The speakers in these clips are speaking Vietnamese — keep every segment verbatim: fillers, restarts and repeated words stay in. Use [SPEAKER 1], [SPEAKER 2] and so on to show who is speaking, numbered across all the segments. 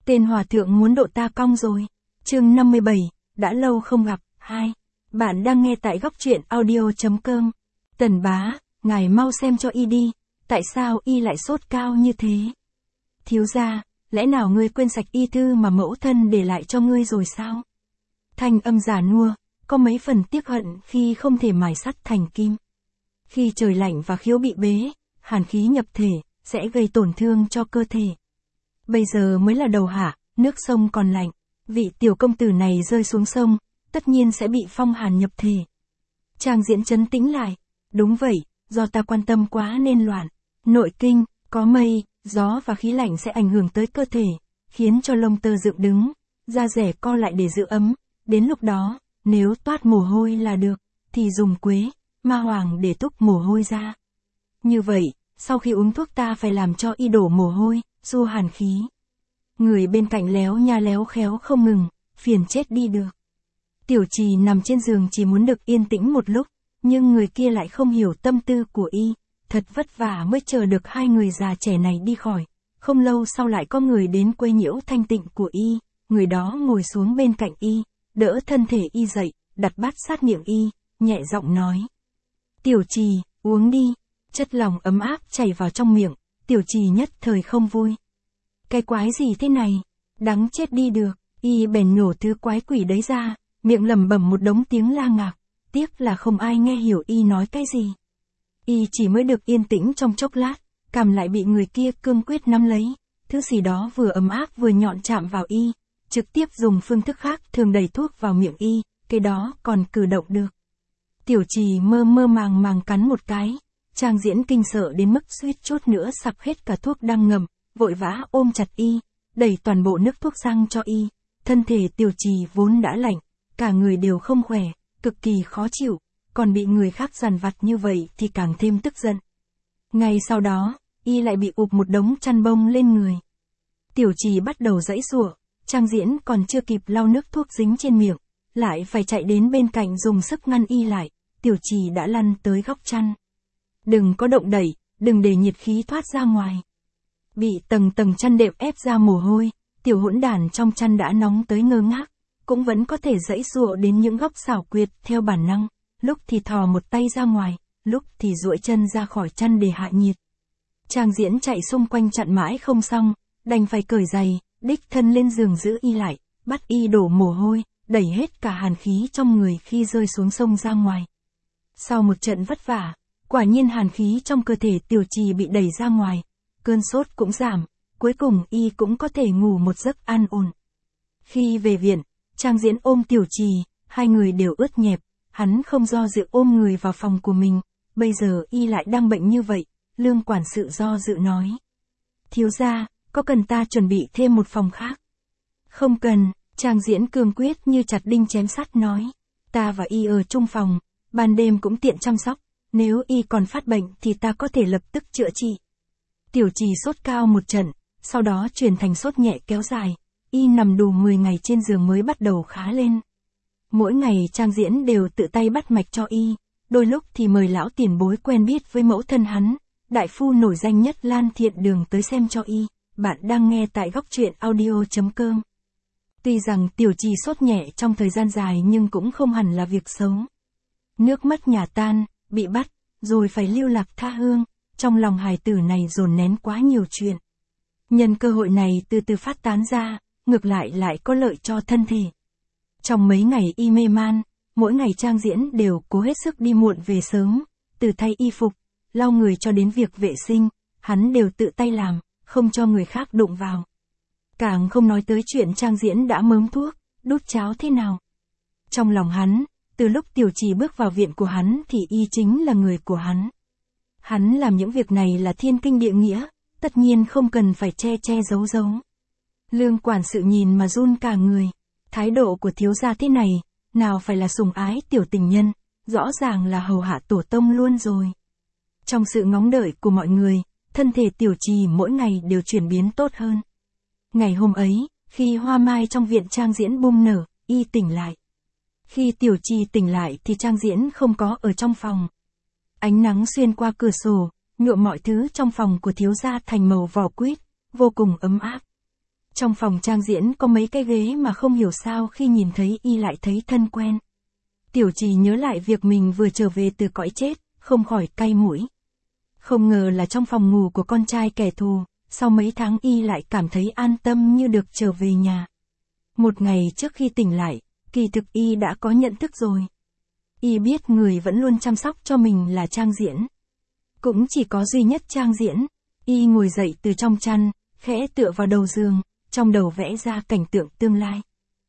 [SPEAKER 1] Tên hòa thượng muốn độ ta cong rồi. Chương năm mươi bảy, đã lâu không gặp. Hai. Bạn đang nghe tại góc truyện audio chấm com. Tần bá, ngài mau xem cho y đi, tại sao y lại sốt cao như thế? Thiếu gia, lẽ nào ngươi quên sạch y thư mà mẫu thân để lại cho ngươi rồi sao? Thanh âm già nua, có mấy phần tiếc hận khi không thể mài sắt thành kim. Khi trời lạnh và khiếu bị bế, hàn khí nhập thể, sẽ gây tổn thương cho cơ thể. Bây giờ mới là đầu hạ, nước sông còn lạnh, vị tiểu công tử này rơi xuống sông, tất nhiên sẽ bị phong hàn nhập thể. Trang Diễn trấn tĩnh lại, đúng vậy, do ta quan tâm quá nên loạn. Nội kinh, có mây, gió và khí lạnh sẽ ảnh hưởng tới cơ thể, khiến cho lông tơ dựng đứng, da rẻ co lại để giữ ấm. Đến lúc đó, nếu toát mồ hôi là được, thì dùng quế, ma hoàng để túc mồ hôi ra. Như vậy, sau khi uống thuốc ta phải làm cho y đổ mồ hôi, xua hàn khí. Người bên cạnh léo nha léo khéo không ngừng, phiền chết đi được. Tiểu Trì nằm trên giường chỉ muốn được yên tĩnh một lúc, nhưng người kia lại không hiểu tâm tư của y, thật vất vả mới chờ được hai người già trẻ này đi khỏi. Không lâu sau lại có người đến quấy nhiễu thanh tịnh của y, người đó ngồi xuống bên cạnh y, đỡ thân thể y dậy, đặt bát sát miệng y, nhẹ giọng nói. Tiểu Trì, uống đi. Chất lỏng ấm áp chảy vào trong miệng, Tiểu Trì nhất thời không vui. Cái quái gì thế này? Đắng chết đi được, y bèn nhổ thứ quái quỷ đấy ra, miệng lẩm bẩm một đống tiếng la ngạc, tiếc là không ai nghe hiểu y nói cái gì. Y chỉ mới được yên tĩnh trong chốc lát, cằm lại bị người kia cương quyết nắm lấy, thứ gì đó vừa ấm áp vừa nhọn chạm vào y, trực tiếp dùng phương thức khác thường đẩy thuốc vào miệng y, cái đó còn cử động được. Tiểu Trì mơ mơ màng màng cắn một cái, Trang Diễn kinh sợ đến mức suýt chút nữa sặc hết cả thuốc đang ngầm, vội vã ôm chặt y, đẩy toàn bộ nước thuốc sang cho y. Thân thể Tiểu Trì vốn đã lạnh, cả người đều không khỏe, cực kỳ khó chịu, còn bị người khác dằn vặt như vậy thì càng thêm tức giận. Ngay sau đó, y lại bị ụp một đống chăn bông lên người. Tiểu Trì bắt đầu giãy giụa, Trang Diễn còn chưa kịp lau nước thuốc dính trên miệng, lại phải chạy đến bên cạnh dùng sức ngăn y lại. Tiểu Trì đã lăn tới góc chăn. Đừng có động đẩy, đừng để nhiệt khí thoát ra ngoài. Bị tầng tầng chăn đệm ép ra mồ hôi, tiểu hỗn đản trong chăn đã nóng tới ngơ ngác, cũng vẫn có thể giãy giụa đến những góc xảo quyệt theo bản năng, lúc thì thò một tay ra ngoài, lúc thì duỗi chân ra khỏi chăn để hạ nhiệt. Trang Diễn chạy xung quanh chặn mãi không xong, đành phải cởi giày, đích thân lên giường giữ y lại, bắt y đổ mồ hôi, đẩy hết cả hàn khí trong người khi rơi xuống sông ra ngoài. Sau một trận vất vả, quả nhiên hàn khí trong cơ thể Tiểu Trì bị đẩy ra ngoài, cơn sốt cũng giảm, cuối cùng y cũng có thể ngủ một giấc an ổn. Khi về viện, Trang Diễn ôm Tiểu Trì, hai người đều ướt nhẹp, hắn không do dự ôm người vào phòng của mình, bây giờ y lại đang bệnh như vậy, Lương quản sự do dự nói. Thiếu gia, có cần ta chuẩn bị thêm một phòng khác? Không cần, Trang Diễn cương quyết như chặt đinh chém sắt nói, ta và y ở chung phòng, ban đêm cũng tiện chăm sóc, nếu y còn phát bệnh thì ta có thể lập tức chữa trị. Tiểu Trì sốt cao một trận, sau đó chuyển thành sốt nhẹ kéo dài, y nằm đủ mười ngày trên giường mới bắt đầu khá lên. Mỗi ngày Trang Diễn đều tự tay bắt mạch cho y, đôi lúc thì mời lão tiền bối quen biết với mẫu thân hắn, đại phu nổi danh nhất Lan Thiện Đường tới xem cho y. Bạn đang nghe tại góc truyện audio chấm com. Tuy rằng Tiểu Trì sốt nhẹ trong thời gian dài nhưng cũng không hẳn là việc xấu. Nước mắt nhà tan, bị bắt, rồi phải lưu lạc tha hương, trong lòng hài tử này dồn nén quá nhiều chuyện. Nhân cơ hội này từ từ phát tán ra, ngược lại lại có lợi cho thân thể. Trong mấy ngày y mê man, mỗi ngày Trang Diễn đều cố hết sức đi muộn về sớm, từ thay y phục, lau người cho đến việc vệ sinh, hắn đều tự tay làm, không cho người khác đụng vào. Càng không nói tới chuyện Trang Diễn đã mớm thuốc, đút cháo thế nào. Trong lòng hắn, từ lúc Tiểu Trì bước vào viện của hắn thì y chính là người của hắn. Hắn làm những việc này là thiên kinh địa nghĩa, tất nhiên không cần phải che che giấu giấu. Lương quản sự nhìn mà run cả người, thái độ của thiếu gia thế này, nào phải là sủng ái tiểu tình nhân, rõ ràng là hầu hạ tổ tông luôn rồi. Trong sự ngóng đợi của mọi người, thân thể Tiểu Trì mỗi ngày đều chuyển biến tốt hơn. Ngày hôm ấy, khi hoa mai trong viện Trang Diễn bung nở, y tỉnh lại. Khi Tiểu Trì tỉnh lại thì Trang Diễn không có ở trong phòng. Ánh nắng xuyên qua cửa sổ, nhuộm mọi thứ trong phòng của thiếu gia thành màu vỏ quýt, vô cùng ấm áp. Trong phòng trang diễn có mấy cái ghế mà không hiểu sao khi nhìn thấy y lại thấy thân quen. Tiểu Trì nhớ lại việc mình vừa trở về từ cõi chết, không khỏi cay mũi. Không ngờ là trong phòng ngủ của con trai kẻ thù, sau mấy tháng y lại cảm thấy an tâm như được trở về nhà. Một ngày trước khi tỉnh lại, kỳ thực y đã có nhận thức rồi. Y biết người vẫn luôn chăm sóc cho mình là Trang Diễn. Cũng chỉ có duy nhất Trang Diễn. Y ngồi dậy từ trong chăn, khẽ tựa vào đầu giường, trong đầu vẽ ra cảnh tượng tương lai.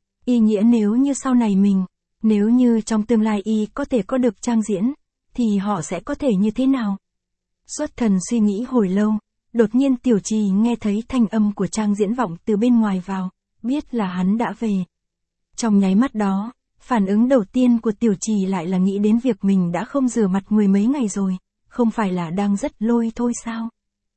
[SPEAKER 1] Y nghĩa nếu như sau này mình, nếu như trong tương lai y có thể có được Trang Diễn, thì họ sẽ có thể như thế nào? Xuất thần suy nghĩ hồi lâu, đột nhiên Tiểu Trì nghe thấy thanh âm của Trang Diễn vọng từ bên ngoài vào, biết là hắn đã về. Trong nháy mắt đó, phản ứng đầu tiên của Tiểu Trì lại là nghĩ đến việc mình đã không rửa mặt mười mấy ngày rồi, không phải là đang rất lôi thôi sao?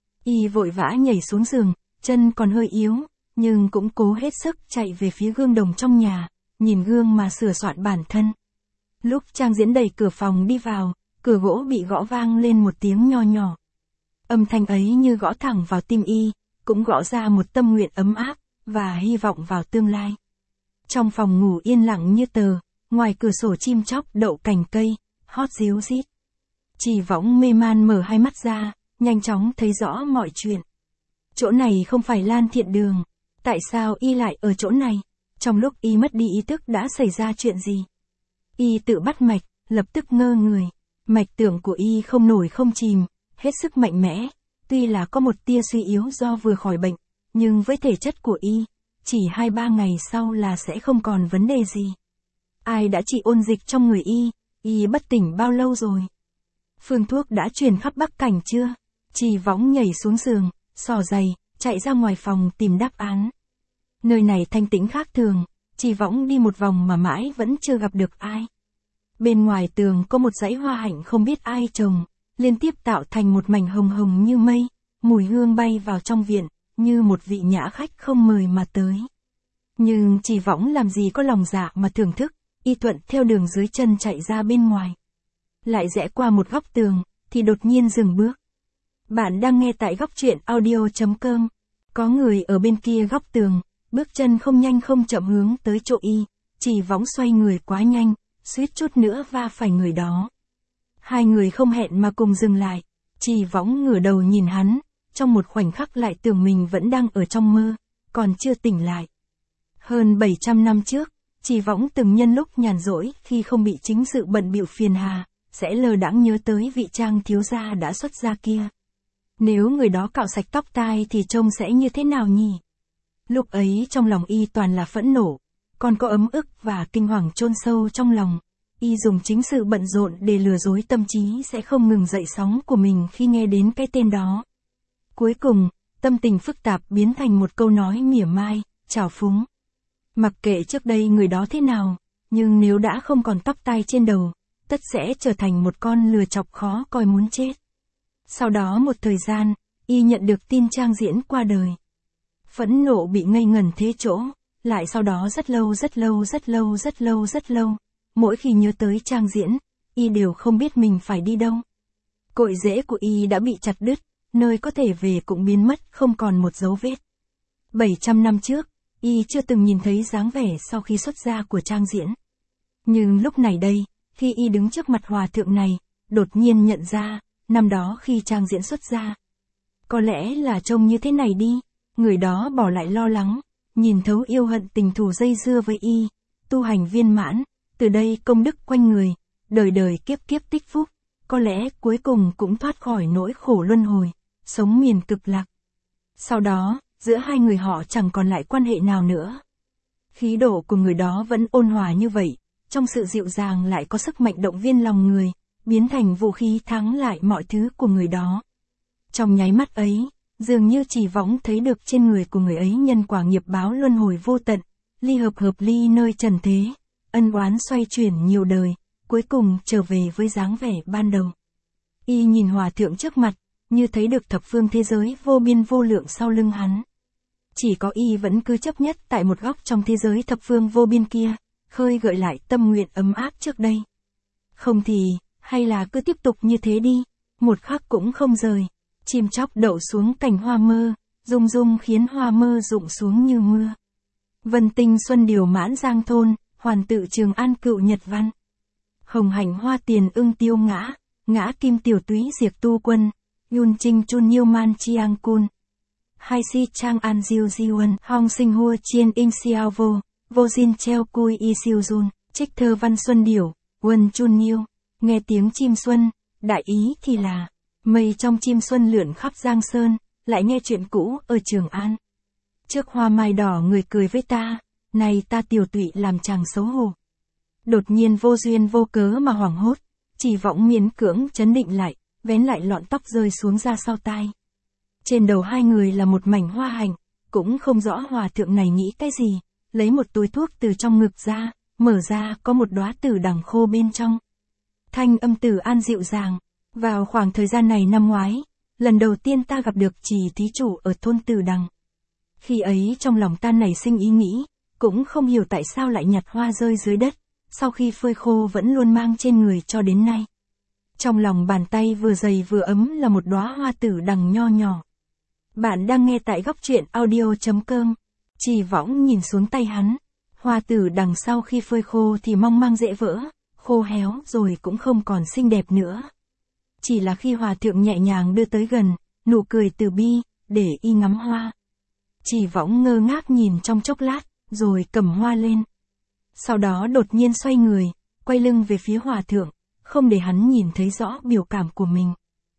[SPEAKER 1] Y vội vã nhảy xuống giường, chân còn hơi yếu, nhưng cũng cố hết sức chạy về phía gương đồng trong nhà, nhìn gương mà sửa soạn bản thân. Lúc Trang Diễn đẩy cửa phòng đi vào, cửa gỗ bị gõ vang lên một tiếng nho nhỏ. Âm thanh ấy như gõ thẳng vào tim y, cũng gõ ra một tâm nguyện ấm áp, và hy vọng vào tương lai. Trong phòng ngủ yên lặng như tờ, ngoài cửa sổ chim chóc đậu cành cây, hót ríu rít. Trì Võng mê man mở hai mắt ra, nhanh chóng thấy rõ mọi chuyện. Chỗ này không phải Lan Thiện Đường. Tại sao y lại ở chỗ này? Trong lúc y mất đi ý thức đã xảy ra chuyện gì? Y tự bắt mạch, lập tức ngơ người. Mạch tưởng của y không nổi không chìm, hết sức mạnh mẽ. Tuy là có một tia suy yếu do vừa khỏi bệnh, nhưng với thể chất của y, chỉ hai ba ngày sau là sẽ không còn vấn đề gì. Ai đã trị ôn dịch trong người y? Y bất tỉnh bao lâu rồi? Phương thuốc đã truyền khắp Bắc Cảnh chưa? Trì Võng nhảy xuống giường, xỏ giày, chạy ra ngoài phòng tìm đáp án. Nơi này thanh tĩnh khác thường, Trì Võng đi một vòng mà mãi vẫn chưa gặp được ai. Bên ngoài tường có một dãy hoa hạnh không biết ai trồng, liên tiếp tạo thành một mảnh hồng hồng như mây, mùi hương bay vào trong viện, như một vị nhã khách không mời mà tới. Nhưng Trì Võng làm gì có lòng dạ mà thưởng thức, y thuận theo đường dưới chân chạy ra bên ngoài. Lại rẽ qua một góc tường, thì đột nhiên dừng bước. Bạn đang nghe tại góc truyện audio chấm com. Có người ở bên kia góc tường, bước chân không nhanh không chậm hướng tới chỗ y. Trì Võng xoay người quá nhanh, suýt chút nữa va phải người đó. Hai người không hẹn mà cùng dừng lại. Trì Võng ngửa đầu nhìn hắn, trong một khoảnh khắc lại tưởng mình vẫn đang ở trong mơ, còn chưa tỉnh lại. Hơn bảy trăm năm trước, Trì Võng từng nhân lúc nhàn rỗi khi không bị chính sự bận bịu phiền hà, sẽ lờ đãng nhớ tới vị Trang thiếu gia đã xuất gia kia. Nếu người đó cạo sạch tóc tai thì trông sẽ như thế nào nhỉ? Lúc ấy trong lòng y toàn là phẫn nộ, còn có ấm ức và kinh hoàng chôn sâu trong lòng. Y dùng chính sự bận rộn để lừa dối tâm trí sẽ không ngừng dậy sóng của mình khi nghe đến cái tên đó. Cuối cùng, tâm tình phức tạp biến thành một câu nói mỉa mai, trào phúng. Mặc kệ trước đây người đó thế nào, nhưng nếu đã không còn tóc tai trên đầu, tất sẽ trở thành một con lừa chọc khó coi muốn chết. Sau đó một thời gian, y nhận được tin Trang Diễn qua đời. Phẫn nộ bị ngây ngần thế chỗ, lại sau đó rất lâu rất lâu rất lâu rất lâu rất lâu, mỗi khi nhớ tới Trang Diễn, y đều không biết mình phải đi đâu. Cội rễ của y đã bị chặt đứt, nơi có thể về cũng biến mất không còn một dấu vết. bảy trăm năm trước, y chưa từng nhìn thấy dáng vẻ sau khi xuất gia của Trang Diễn. Nhưng lúc này đây, khi y đứng trước mặt hòa thượng này, đột nhiên nhận ra, năm đó khi Trang Diễn xuất gia, có lẽ là trông như thế này đi, người đó bỏ lại lo lắng, nhìn thấu yêu hận tình thù dây dưa với y, tu hành viên mãn, từ đây công đức quanh người, đời đời kiếp kiếp tích phúc, có lẽ cuối cùng cũng thoát khỏi nỗi khổ luân hồi, sống miền cực lạc. Sau đó, giữa hai người họ chẳng còn lại quan hệ nào nữa. Khí độ của người đó vẫn ôn hòa như vậy, trong sự dịu dàng lại có sức mạnh động viên lòng người, biến thành vũ khí thắng lại mọi thứ của người đó. Trong nháy mắt ấy, dường như Trì Võng thấy được trên người của người ấy nhân quả nghiệp báo luân hồi vô tận, ly hợp hợp ly nơi trần thế, ân oán xoay chuyển nhiều đời, cuối cùng trở về với dáng vẻ ban đầu. Y nhìn hòa thượng trước mặt, như thấy được thập phương thế giới vô biên vô lượng sau lưng hắn. Chỉ có y vẫn cứ chấp nhất tại một góc trong thế giới thập phương vô biên kia, khơi gợi lại tâm nguyện ấm áp trước đây. Không thì, hay là cứ tiếp tục như thế đi, một khắc cũng không rời. Chim chóc đậu xuống cành hoa mơ, rung rung khiến hoa mơ rụng xuống như mưa. Vân tinh xuân điều mãn giang thôn, hoàn tự Trường An cựu Nhật văn. Hồng hành hoa tiền ưng tiêu ngã, ngã kim tiểu túy diệt tu quân, yun trinh chun nhiêu man chiang kun. Hai si trang an diêu diwan, hong sinh hua chiên in xiao vô, vô jin treo cui y siêu jun, trích thơ văn xuân điểu, quân chun nhiêu, nghe tiếng chim xuân, đại ý thì là, mây trong chim xuân lượn khắp Giang Sơn, lại nghe chuyện cũ ở Trường An. Trước hoa mai đỏ người cười với ta, này ta tiểu tụy làm chàng xấu hổ. Đột nhiên vô duyên vô cớ mà hoảng hốt, chỉ vọng miễn cưỡng chấn định lại, vén lại lọn tóc rơi xuống ra sau tai. Trên đầu hai người là một mảnh hoa hạnh, cũng không rõ hòa thượng này nghĩ cái gì, lấy một túi thuốc từ trong ngực ra, mở ra có một đóa tử đằng khô bên trong. Thanh âm Tử An dịu dàng, vào khoảng thời gian này năm ngoái, lần đầu tiên ta gặp được Trì thí chủ ở thôn Tử Đằng. Khi ấy trong lòng ta nảy sinh ý nghĩ, cũng không hiểu tại sao lại nhặt hoa rơi dưới đất, sau khi phơi khô vẫn luôn mang trên người cho đến nay. Trong lòng bàn tay vừa dày vừa ấm là một đóa hoa tử đằng nho nhỏ. Bạn đang nghe tại góc truyện audio chấm com. Trì Võng nhìn xuống tay hắn. Hoa tử đằng sau khi phơi khô thì mong manh dễ vỡ, khô héo rồi cũng không còn xinh đẹp nữa. Chỉ là khi hòa thượng nhẹ nhàng đưa tới gần, nụ cười từ bi, để y ngắm hoa. Trì Võng ngơ ngác nhìn trong chốc lát, rồi cầm hoa lên. Sau đó đột nhiên xoay người, quay lưng về phía hòa thượng, không để hắn nhìn thấy rõ biểu cảm của mình.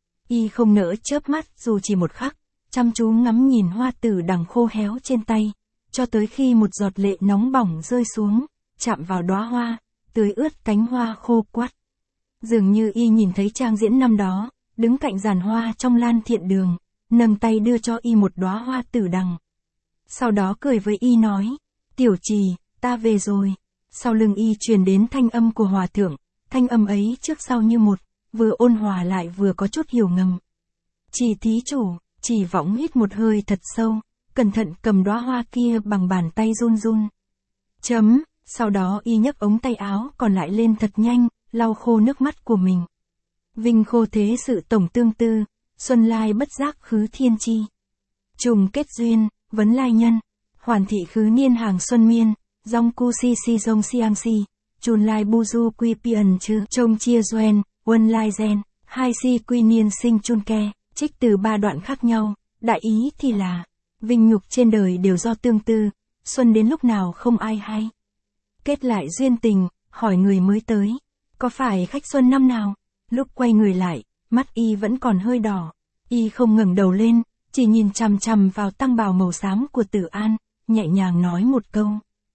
[SPEAKER 1] Y không nỡ chớp mắt dù chỉ một khắc, chăm chú ngắm nhìn hoa tử đằng khô héo trên tay, cho tới khi một giọt lệ nóng bỏng rơi xuống, chạm vào đóa hoa, tưới ướt cánh hoa khô quắt. Dường như y nhìn thấy trang diễn năm đó, đứng cạnh giàn hoa trong Lan Thiện Đường, nâng tay đưa cho y một đóa hoa tử đằng. Sau đó cười với y nói, tiểu Trì, ta về rồi. Sau lưng y truyền đến thanh âm của hòa thượng, thanh âm ấy trước sau như một, vừa ôn hòa lại vừa có chút hiểu ngầm. Trì thí chủ, Trì Võng hít một hơi thật sâu, cẩn thận cầm đóa hoa kia bằng bàn tay run run. Chấm, sau đó y nhấc ống tay áo còn lại lên thật nhanh, lau khô nước mắt của mình. Vinh khô thế sự tổng tương tư, xuân lai bất giác khứ thiên chi. Trùng kết duyên, vấn lai nhân, hoàn thị khứ niên hàng xuân miên, dòng cu si si dông siang si, chun lai bu du quy pian chư, trông chia duen, quân lai gen, hai si quy niên sinh chun ke, trích từ ba đoạn khác nhau, đại ý thì là, vinh nhục trên đời đều do tương tư, xuân đến lúc nào không ai hay. Kết lại duyên tình, hỏi người mới tới, có phải khách xuân năm nào? Lúc quay người lại, mắt y vẫn còn hơi đỏ, y không ngẩng đầu lên, chỉ nhìn chằm chằm vào tăng bào màu xám của Tử An, nhẹ nhàng nói một câu.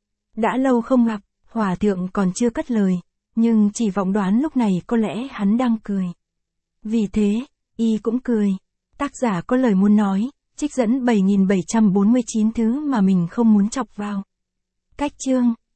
[SPEAKER 1] Đã lâu không gặp, hòa thượng còn chưa cất lời, nhưng Trì Võng đoán lúc này có lẽ hắn đang cười. Vì thế, y cũng cười. Tác giả có lời muốn nói, trích dẫn bảy nghìn bảy trăm bốn mươi chín thứ mà mình không muốn chọc vào. Cách chương